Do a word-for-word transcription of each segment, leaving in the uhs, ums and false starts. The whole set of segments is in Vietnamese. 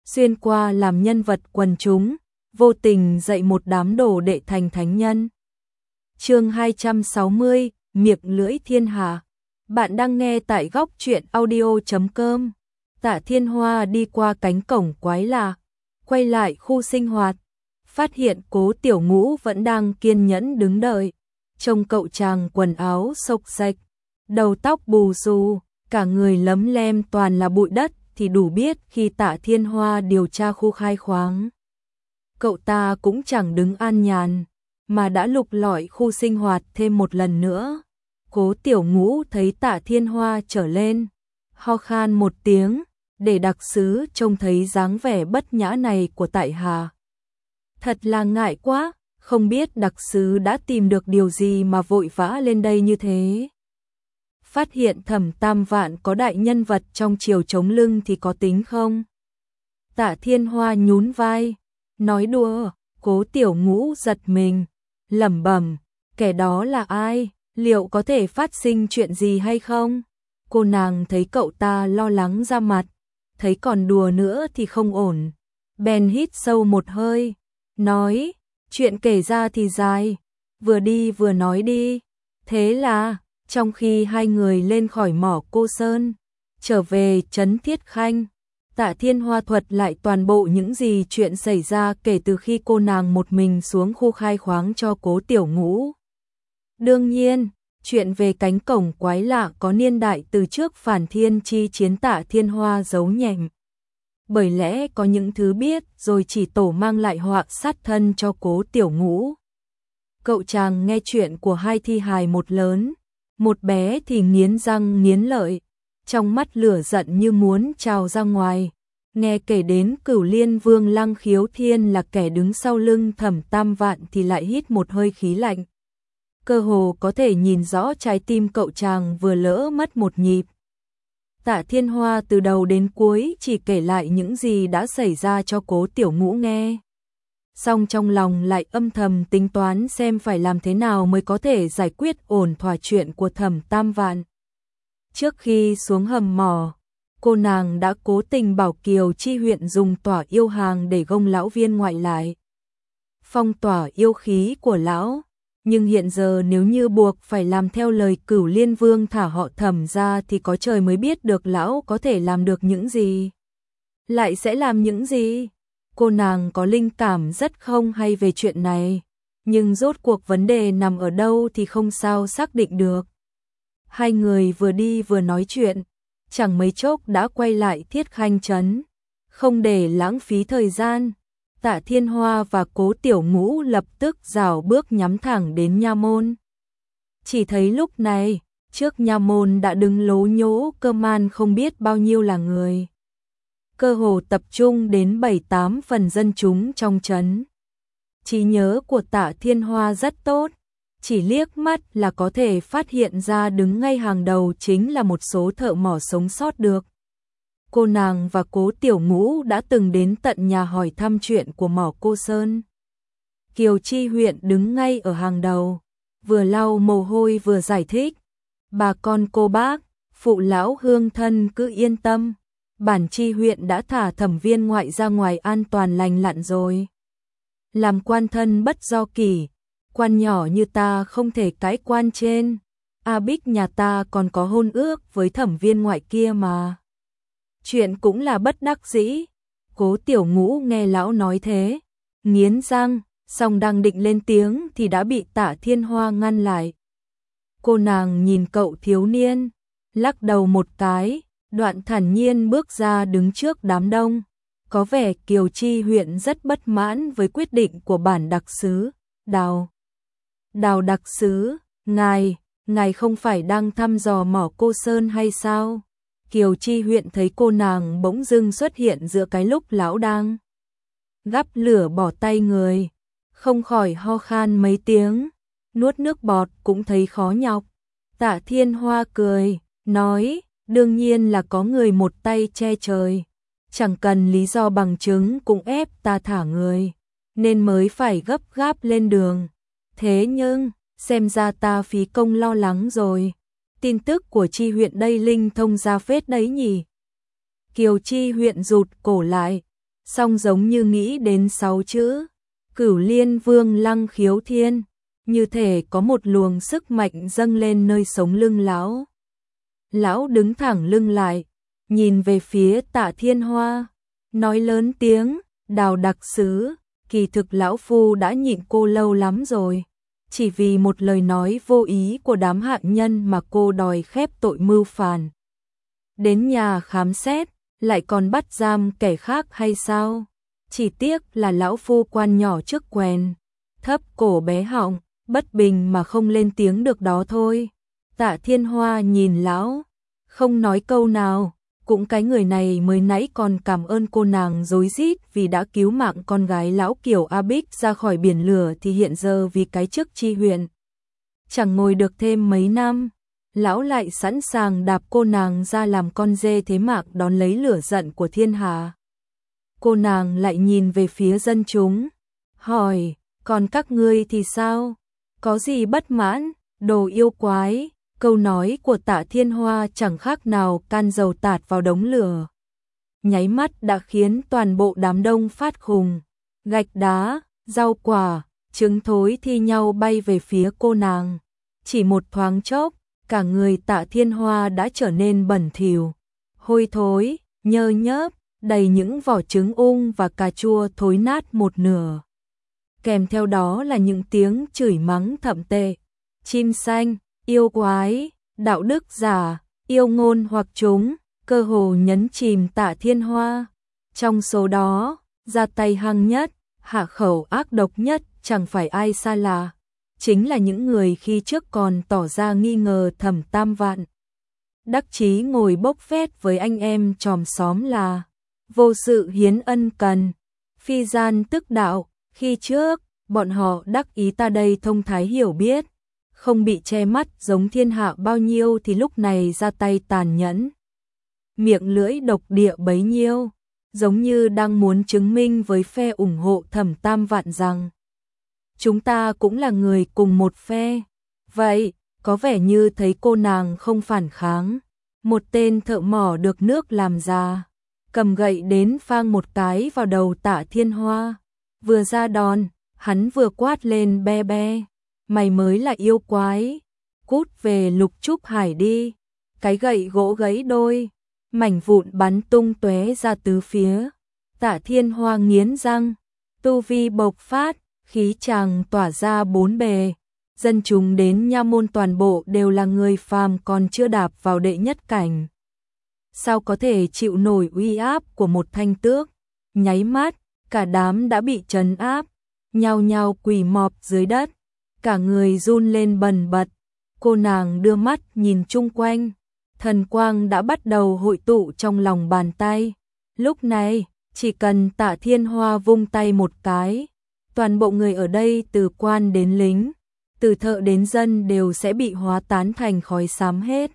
xuyên qua làm nhân vật quần chúng, vô tình dạy một đám đồ đệ thành thánh nhân. Chương hai trăm sáu mươi, miệng lưỡi thiên hạ. Bạn đang nghe tại góc truyện audio chấm com. Tạ Thiên Hoa đi qua cánh cổng quái lạ, quay lại khu sinh hoạt, phát hiện Cố Tiểu Ngũ vẫn đang kiên nhẫn đứng đợi. Trông cậu chàng quần áo xộc xệch, đầu tóc bù xù, cả người lấm lem toàn là bụi đất thì đủ biết khi Tạ Thiên Hoa điều tra khu khai khoáng. Cậu ta cũng chẳng đứng an nhàn, mà đã lục lọi khu sinh hoạt thêm một lần nữa. Cố Tiểu Ngũ thấy Tạ Thiên Hoa trở lên, ho khan một tiếng, để đặc sứ trông thấy dáng vẻ bất nhã này của tại hạ. Thật là ngại quá, không biết đặc sứ đã tìm được điều gì mà vội vã lên đây như thế. Phát hiện Thẩm Tam Vạn có đại nhân vật trong triều chống lưng thì có tính không? Tạ Thiên Hoa nhún vai, nói đùa. Cố Tiểu Ngũ giật mình, lẩm bẩm, kẻ đó là ai, liệu có thể phát sinh chuyện gì hay không? Cô nàng thấy cậu ta lo lắng ra mặt, thấy còn đùa nữa thì không ổn. Bèn hít sâu một hơi, nói, chuyện kể ra thì dài, vừa đi vừa nói đi. Thế là, trong khi hai người lên khỏi mỏ Cô Sơn, trở về trấn Thiết Khanh, Tạ Thiên Hoa thuật lại toàn bộ những gì chuyện xảy ra kể từ khi cô nàng một mình xuống khu khai khoáng cho Cố Tiểu Ngũ. Đương nhiên, chuyện về cánh cổng quái lạ có niên đại từ trước Phản Thiên chi chiến Tạ Thiên Hoa giấu nhẹm. Bởi lẽ có những thứ biết rồi chỉ tổ mang lại họa sát thân cho Cố Tiểu Ngũ. Cậu chàng nghe chuyện của hai thi hài một lớn, một bé thì nghiến răng nghiến lợi, trong mắt lửa giận như muốn trào ra ngoài. Nghe kể đến Cửu Liên Vương Lăng Khiếu Thiên là kẻ đứng sau lưng Thẩm Tam Vạn thì lại hít một hơi khí lạnh. Cơ hồ có thể nhìn rõ trái tim cậu chàng vừa lỡ mất một nhịp. Tạ Thiên Hoa từ đầu đến cuối chỉ kể lại những gì đã xảy ra cho Cố Tiểu Ngũ nghe. Song trong lòng lại âm thầm tính toán xem phải làm thế nào mới có thể giải quyết ổn thỏa chuyện của Thẩm Tam Vạn. Trước khi xuống hầm mỏ, cô nàng đã cố tình bảo Kiều Chi huyện dùng tỏa yêu hàng để gông lão viên ngoại lại, phong tỏa yêu khí của lão. Nhưng hiện giờ nếu như buộc phải làm theo lời Cửu Liên Vương thả họ Thẩm ra thì có trời mới biết được lão có thể làm được những gì. Lại sẽ làm những gì? Cô nàng có linh cảm rất không hay về chuyện này, nhưng rốt cuộc vấn đề nằm ở đâu thì không sao xác định được. Hai người vừa đi vừa nói chuyện, chẳng mấy chốc đã quay lại Thiết Khanh trấn. Không để lãng phí thời gian, Tạ Thiên Hoa và Cố Tiểu Ngũ lập tức rảo bước nhắm thẳng đến nha môn. Chỉ thấy lúc này, trước nha môn đã đứng lố nhố cơ man không biết bao nhiêu là người. Cơ hồ tập trung đến bảy tám phần dân chúng trong trấn. Trí nhớ của Tạ Thiên Hoa rất tốt, chỉ liếc mắt là có thể phát hiện ra đứng ngay hàng đầu chính là một số thợ mỏ sống sót được. Cô nàng và Cố Tiểu Ngũ đã từng đến tận nhà hỏi thăm chuyện của mỏ Cô Sơn. Kiều Chi huyện đứng ngay ở hàng đầu, vừa lau mồ hôi vừa giải thích. Bà con cô bác, phụ lão hương thân cứ yên tâm, bản Chi huyện đã thả Thẩm viên ngoại ra ngoài an toàn lành lặn rồi. Làm quan thân bất do kỷ, quan nhỏ như ta không thể cãi quan trên. A Bích nhà ta còn có hôn ước với Thẩm viên ngoại kia mà. Chuyện cũng là bất đắc dĩ. Cố Tiểu Ngũ nghe lão nói thế, nghiến răng, song đang định lên tiếng thì đã bị Tạ Thiên Hoa ngăn lại. Cô nàng nhìn cậu thiếu niên, lắc đầu một cái, đoạn thản nhiên bước ra đứng trước đám đông. Có vẻ Kiều Chi huyện rất bất mãn với quyết định của bản đặc sứ, Đào. Đào đặc sứ, ngài, ngài không phải đang thăm dò mỏ Cô Sơn hay sao? Kiều Chi huyện thấy cô nàng bỗng dưng xuất hiện giữa cái lúc lão đang gắp lửa bỏ tay người, không khỏi ho khan mấy tiếng, nuốt nước bọt cũng thấy khó nhọc. Tạ Thiên Hoa cười, nói, đương nhiên là có người một tay che trời, chẳng cần lý do bằng chứng cũng ép ta thả người, nên mới phải gấp gáp lên đường. Thế nhưng, xem ra ta phí công lo lắng rồi. Tin tức của Chi huyện đây linh thông ra phết đấy nhỉ. Kiều Chi huyện rụt cổ lại, Song giống như nghĩ đến sáu chữ Cửu Liên Vương Lăng Khiếu Thiên, như thể có một luồng sức mạnh dâng lên nơi sống lưng lão. Lão đứng thẳng lưng lại, nhìn về phía Tạ Thiên Hoa, nói lớn tiếng, Đào đặc sứ, kỳ thực lão phu đã nhịn cô lâu lắm rồi. Chỉ vì một lời nói vô ý của đám hạ nhân mà cô đòi khép tội mưu phản. Đến nhà khám xét, lại còn bắt giam kẻ khác hay sao? Chỉ tiếc là lão phu quan nhỏ trước quèn, thấp cổ bé họng, bất bình mà không lên tiếng được đó thôi. Tạ Thiên Hoa nhìn lão, không nói câu nào, cũng cái người này mới nãy còn cảm ơn cô nàng rối rít vì đã cứu mạng con gái lão Kiều A Bích ra khỏi biển lửa thì hiện giờ vì cái chức tri huyện. Chẳng ngồi được thêm mấy năm, lão lại sẵn sàng đạp cô nàng ra làm con dê thế mạng đón lấy lửa giận của thiên hạ. Cô nàng lại nhìn về phía dân chúng, hỏi, còn các ngươi thì sao? Có gì bất mãn, đồ yêu quái? Câu nói của Tạ Thiên Hoa chẳng khác nào can dầu tạt vào đống lửa. Nháy mắt đã khiến toàn bộ đám đông phát khùng. Gạch đá, rau quả, trứng thối thi nhau bay về phía cô nàng. Chỉ một thoáng chốc, cả người Tạ Thiên Hoa đã trở nên bẩn thỉu, hôi thối, nhơ nhớp, đầy những vỏ trứng ung và cà chua thối nát một nửa. Kèm theo đó là những tiếng chửi mắng thậm tệ. Chim xanh, yêu quái, đạo đức giả, yêu ngôn hoặc chúng, cơ hồ nhấn chìm Tạ Thiên Hoa. Trong số đó, ra tay hăng nhất, hạ khẩu ác độc nhất chẳng phải ai xa lạ, chính là những người khi trước còn tỏ ra nghi ngờ Thẩm Tam Vạn. Đắc chí ngồi bốc phét với anh em chòm xóm là vô sự hiến ân cần, phi gian tức đạo. Khi trước, bọn họ đắc ý ta đây thông thái hiểu biết, không bị che mắt giống thiên hạ bao nhiêu thì lúc này ra tay tàn nhẫn. Miệng lưỡi độc địa bấy nhiêu, giống như đang muốn chứng minh với phe ủng hộ Thẩm Tam Vạn rằng chúng ta cũng là người cùng một phe. Vậy, có vẻ như thấy cô nàng không phản kháng. Một tên thợ mỏ được nước làm già, cầm gậy đến phang một cái vào đầu Tạ Thiên Hoa. Vừa ra đòn, hắn vừa quát lên be be, mày mới là yêu quái, cút về Lục Trúc Hải đi. Cái gậy gỗ gãy đôi, mảnh vụn bắn tung tóe ra tứ phía. Tạ Thiên Hoa nghiến răng, tu vi bộc phát, khí tràng tỏa ra bốn bề. Dân chúng đến nha môn toàn bộ đều là người phàm còn chưa đạp vào đệ nhất cảnh. Sao có thể chịu nổi uy áp của một thanh tước? Nháy mắt, cả đám đã bị trấn áp, nhao nhao quỳ mọp dưới đất, cả người run lên bần bật. Cô nàng đưa mắt nhìn chung quanh, thần quang đã bắt đầu hội tụ trong lòng bàn tay. Lúc này, chỉ cần Tạ Thiên Hoa vung tay một cái, toàn bộ người ở đây từ quan đến lính, từ thợ đến dân đều sẽ bị hóa tán thành khói xám hết.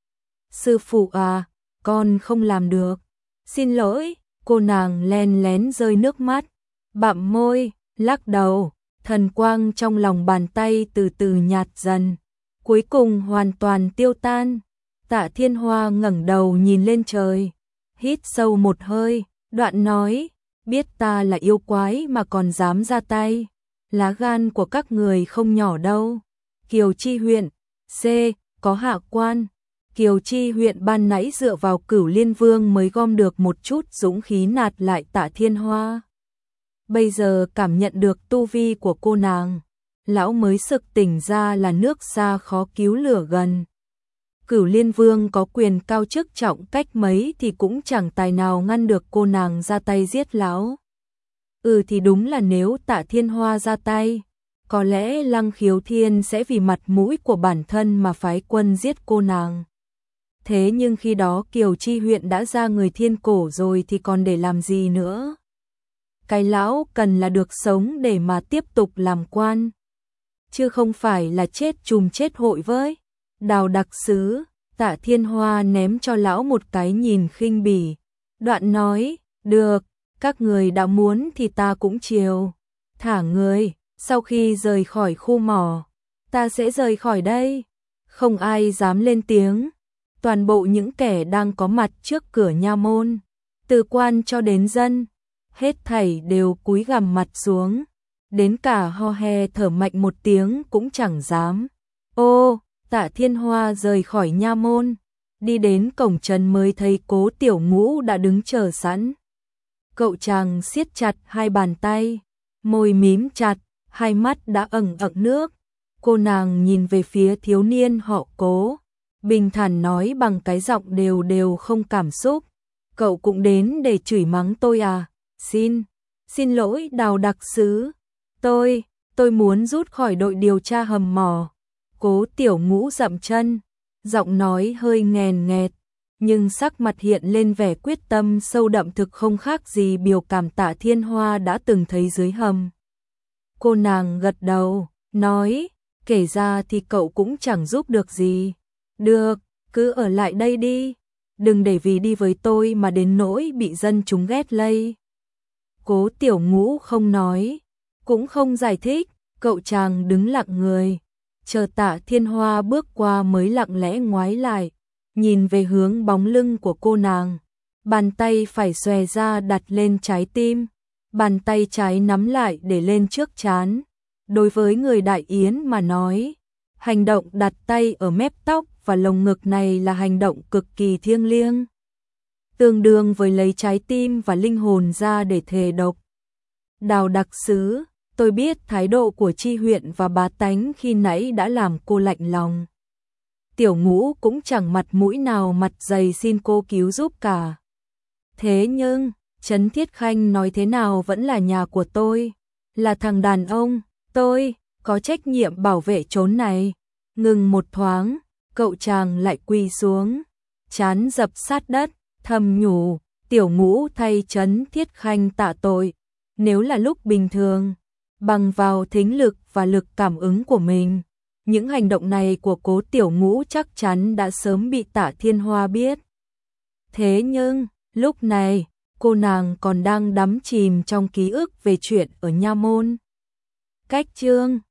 Sư phụ à, con không làm được. Xin lỗi, cô nàng len lén rơi nước mắt, bặm môi, lắc đầu, thần quang trong lòng bàn tay từ từ nhạt dần, cuối cùng hoàn toàn tiêu tan. Tạ Thiên Hoa ngẩng đầu nhìn lên trời, hít sâu một hơi, đoạn nói, biết ta là yêu quái mà còn dám ra tay, lá gan của các người không nhỏ đâu. Kiều Chi huyện, C, có hạ quan. Kiều Chi huyện ban nãy dựa vào Cửu Liên Vương mới gom được một chút dũng khí nạt lại Tạ Thiên Hoa. Bây giờ cảm nhận được tu vi của cô nàng, lão mới sực tỉnh ra là nước xa khó cứu lửa gần. Cửu Liên Vương có quyền cao chức trọng cách mấy thì cũng chẳng tài nào ngăn được cô nàng ra tay giết lão. Ừ thì đúng là nếu Tạ Thiên Hoa ra tay, có lẽ Lăng Khiếu Thiên sẽ vì mặt mũi của bản thân mà phái quân giết cô nàng. Thế nhưng khi đó Kiều Chi huyện đã ra người thiên cổ rồi thì còn để làm gì nữa? Cái lão cần là được sống để mà tiếp tục làm quan, chứ không phải là chết chùm chết hội với. Đào đặc sứ, Tạ Thiên Hoa ném cho lão một cái nhìn khinh bỉ, đoạn nói, được, các người đã muốn thì ta cũng chiều. Thả người, sau khi rời khỏi khu mỏ, ta sẽ rời khỏi đây. Không ai dám lên tiếng. Toàn bộ những kẻ đang có mặt trước cửa nha môn, từ quan cho đến dân, hết thảy đều cúi gằm mặt xuống, đến cả ho he thở mạnh một tiếng cũng chẳng dám. Ô, Tạ Thiên Hoa rời khỏi nha môn, đi đến cổng trấn mới thấy Cố Tiểu Ngũ đã đứng chờ sẵn. Cậu chàng siết chặt hai bàn tay, môi mím chặt, hai mắt đã ẩn ẩn nước. Cô nàng nhìn về phía thiếu niên họ Cố, bình thản nói bằng cái giọng đều đều không cảm xúc. Cậu cũng đến để chửi mắng tôi à? Xin, xin lỗi Đào đặc sứ. Tôi, tôi muốn rút khỏi đội điều tra hầm mỏ. Cố Tiểu Ngũ dậm chân, giọng nói hơi nghèn nghẹt, nhưng sắc mặt hiện lên vẻ quyết tâm sâu đậm thực không khác gì biểu cảm Tạ Thiên Hoa đã từng thấy dưới hầm. Cô nàng gật đầu, nói, kể ra thì cậu cũng chẳng giúp được gì. Được, cứ ở lại đây đi, đừng để vì đi với tôi mà đến nỗi bị dân chúng ghét lây. Cố Tiểu Ngũ không nói, cũng không giải thích, cậu chàng đứng lặng người, chờ Tạ Thiên Hoa bước qua mới lặng lẽ ngoái lại, nhìn về hướng bóng lưng của cô nàng. Bàn tay phải xòe ra đặt lên trái tim, bàn tay trái nắm lại để lên trước trán. Đối với người Đại Yến mà nói, hành động đặt tay ở mép tóc và lồng ngực này là hành động cực kỳ thiêng liêng, tương đương với lấy trái tim và linh hồn ra để thề độc. Đào đặc sứ, tôi biết thái độ của Chi huyện và bá tánh khi nãy đã làm cô lạnh lòng. Tiểu Ngũ cũng chẳng mặt mũi nào mặt dày xin cô cứu giúp cả. Thế nhưng, Trấn Thiết Khanh nói thế nào vẫn là nhà của tôi, là thằng đàn ông, tôi có trách nhiệm bảo vệ chốn này. Ngừng một thoáng, cậu chàng lại quỳ xuống, trán dập sát đất, thầm nhủ, Tiểu Ngũ thay Trấn Thiết Khanh tạ tội. Nếu là lúc bình thường, bằng vào thính lực và lực cảm ứng của mình, những hành động này của Cố Tiểu Ngũ chắc chắn đã sớm bị Tạ Thiên Hoa biết. Thế nhưng, lúc này, cô nàng còn đang đắm chìm trong ký ức về chuyện ở nha môn. Cách chương